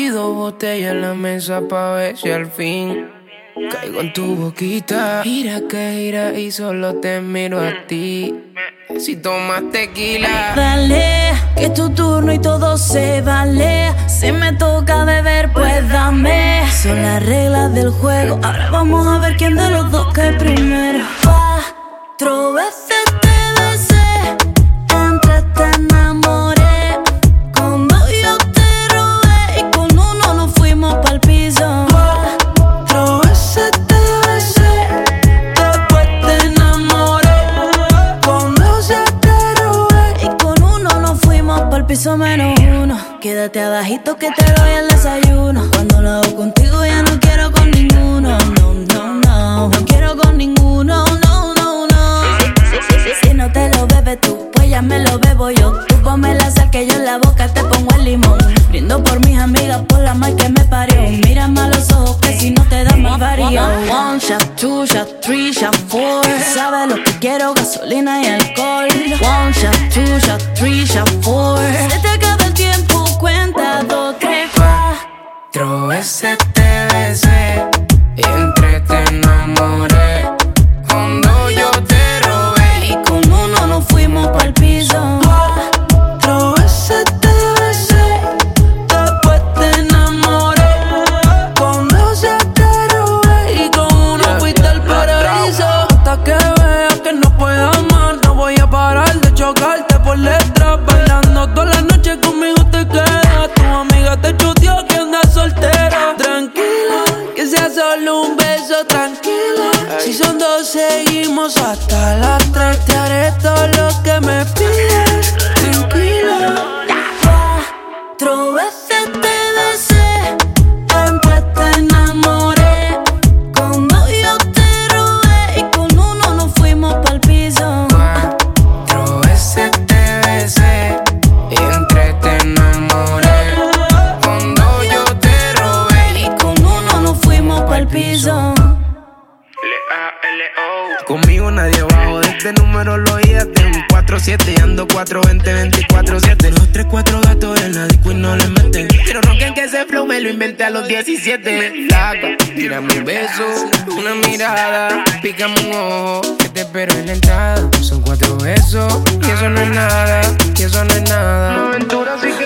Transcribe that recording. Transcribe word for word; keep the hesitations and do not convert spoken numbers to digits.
dos botellas en la mesa pa' ver si al fin caigo en tu boquita. Gira que gira y solo te miro a ti. Si tomas tequila, dale, que es tu turno y todo se vale. Si me toca beber, pues dame. Son las reglas del juego. Ahora vamos a ver quién de los dos cae primero. Cuatro veces te besé, entre te enamoré. Con dos yo te robé y con uno nos fuimos pa'l piso. Cuatro veces te besé, después te enamoré. Con dos ya te robé y con uno nos fuimos pa'l piso menos uno. Quédate abajito que te doy el desayuno. Cuando lo hago contigo ya no quiero con ninguno. No, no, no, no quiero con ninguno. No, no, no. Si, si, si, si, si no te lo bebes tú, pues ya me lo bebo yo. Tú ponme la sal que yo en la boca te pongo el limón. Brindo por mis amigas, por la mal que me parió. Mírame a los ojos que si no te dan más varío. One shot, two shot, three shot, four. Sabes lo que quiero, gasolina y alcohol. One shot, two shot, three shot, four. Se te acaba el tiempo, cuenta dos, tres, cuatro veces te besé y entre te enamoré. Con dos yo te robé y con uno nos fuimos pa'l piso. Cuatro veces te besé, después te enamoré. Con dos ya te robé y con uno fuiste al paraíso. Hasta que veas que no puedo más, no voy a parar de chocarte por detrás. Bailando toda la noche conmigo te quedas. Tu amiga te chuteó que andas soltera. Tranquila, que sea solo un beso, tranquila. Si son dos seguimos hasta las tres. Te haré todo lo que me pides, tranquila. Cuatro veces te besé, después te enamoré. Con dos yo te robé y con uno nos fuimos pa'l piso. Cuatro veces te besé y entre te enamoré. Con dos yo te robé y con uno nos fuimos pa'l piso. Conmigo nadie bajo de este número lo oía. Tengo un cuatro siete y ando cuatro veinte veinticuatro siete. Los tres cuatro gatos en la disco y no le meten. Pero no que ese flow me lo inventé a los diecisiete. Me flaca, tírame un beso, una mirada, pícame un ojo, que te espero en la entrada. Son cuatro besos y eso no es nada, y eso no es nada. Una aventura así